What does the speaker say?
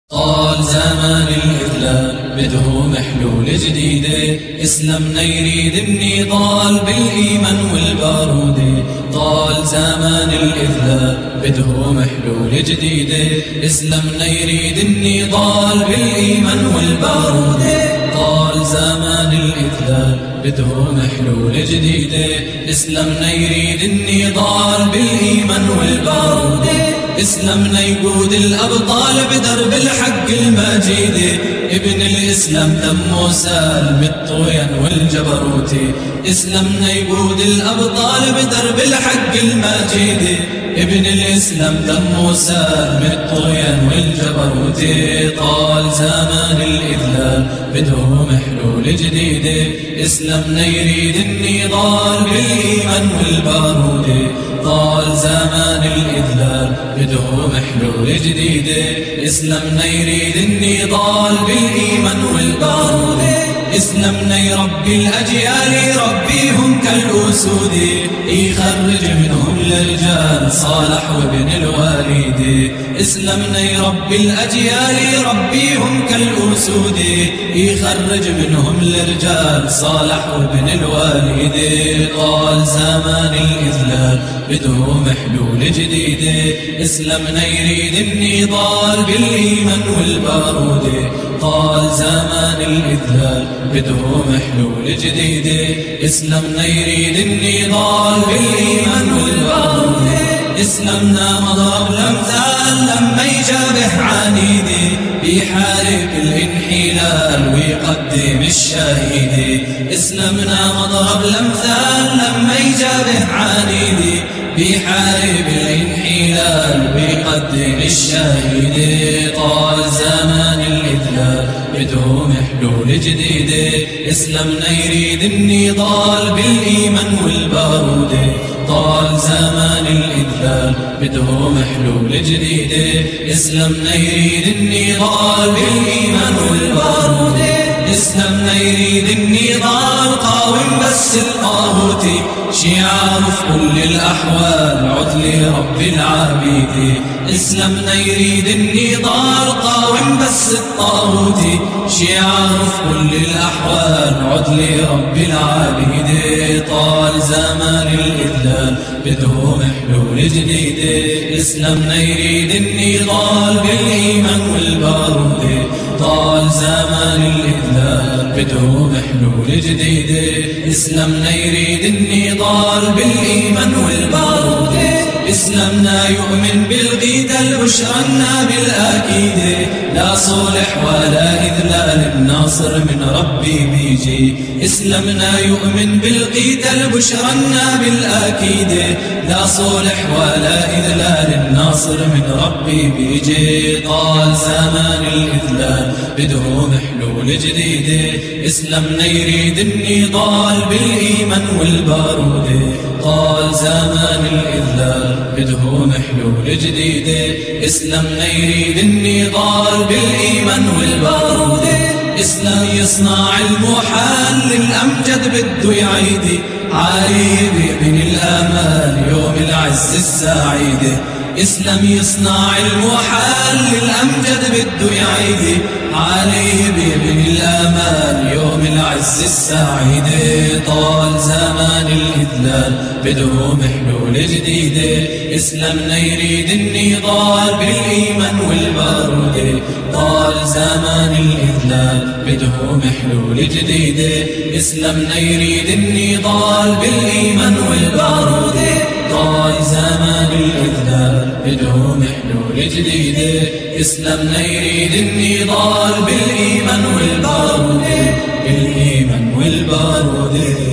طال زمان الإذلال بده محلول جديدة، إسلامنا يريد النضال بالإيمان والبارودة. طال زمان الإذلال بده محلول جديدة، إسلامنا يريد النضال بالإيمان والبارودة. طال زمان الإذلال بده محلول جديدة، إسلامنا يريد النضال بالإيمان والبارودة. إسلامنا يقود الأبطال بدرب الحق المجيد، ابن الإسلام دمه سال بالطغيان والجبروت. إسلامنا يقود الأبطال بدرب الحق المجيد، ابن الإسلام دمه سال بالطغيان والجبروت. طال زمان الإذلال بده محلول جديدة، إسلامنا يريد النضال بالإيمان والبارود. طال زمان الإذلال بده محلول جديدة، إسلامنا يريد النضال بالإيمان والبارود. إسلامنا يربي الأجيال يربيهم كالأسود، يخرج منهم الرجال صالح وابن الوالد. إسلامنا يربي الأجيال يربيهم كالأسود، يخرج منهم الرجال صالح وابن الوالد. طال زمان الإذلال بده محلول جديدة، إسلامنا يريد النضال بالإيمان والبارود. طال زمان الإذلال بده محلول جديدة، إسلامنا يريد النضال بالإيمان والبارود. إسلامنا مضرب الأمثال لما يجابه عنيدي، بيحارب الانحلال ويقدم الشهيد. إسلامنا مضرب الأمثال لما يجابه عنيدي، بيحارب الانحلال ويقدم الشهيد. طال زمان الإذلال بده محلول جديدة، إسلامنا يريد النضال بالإيمان والبارود. طال زمان الإذلال بده محلول جديدة، إسلامنا يريد النضال بالإيمان والبارود. إسلامنا يريد النضال قاوم بس الطاغوت، شعار في كل الأحوال عدل رب العبيد. إسلامنا يريد النضال قاوم بس الطاغوت، شعار في كل الأحوال عدل رب العبيد. طال زمان الإذلال بده محلول جديدة، إسلامنا يريد النضال بالإيمان والبارود. طال زمان الإذلال بده محلول جديدة، إسلامنا يريد النضال بالإيمان والبارود. إسلامنا يؤمن بالقتال بشرنا بالأكيد، لا صلح ولا إذلال الناصر من ربي بيجي. إسلامنا يؤمن بالقتال بشرنا بالأكيد، لا صلح ولا إذلال الناصر من ربي بيجي. طال زمان الإذلال بده محلول جديدة، إسلامنا يريد النضال بالإيمان والبارود. طال زمان الإذلال بده محلول جديدة، إسلامنا يريد النضال بالإيمان والبارود. إسلام يصنع المحال للأمجد بده يعيد، علي بابن الآمال يوم العز السعيد. إسلام يصنع المحال للأمجد بده يعيد، علي بابن الآمال يوم العز السعيد. طال زمان الإذلال بده محلول جديدة، إسلامنا يريد النضال بالإيمان والبارود. طال زمان الإذلال بده محلول جديدة، إسلامنا يريد النضال بالإيمان والبارود. طال زمان الإذلال بده محلول جديدة، إسلامنا يريد النضال بالإيمان والبارود. بالإيمان والبارود.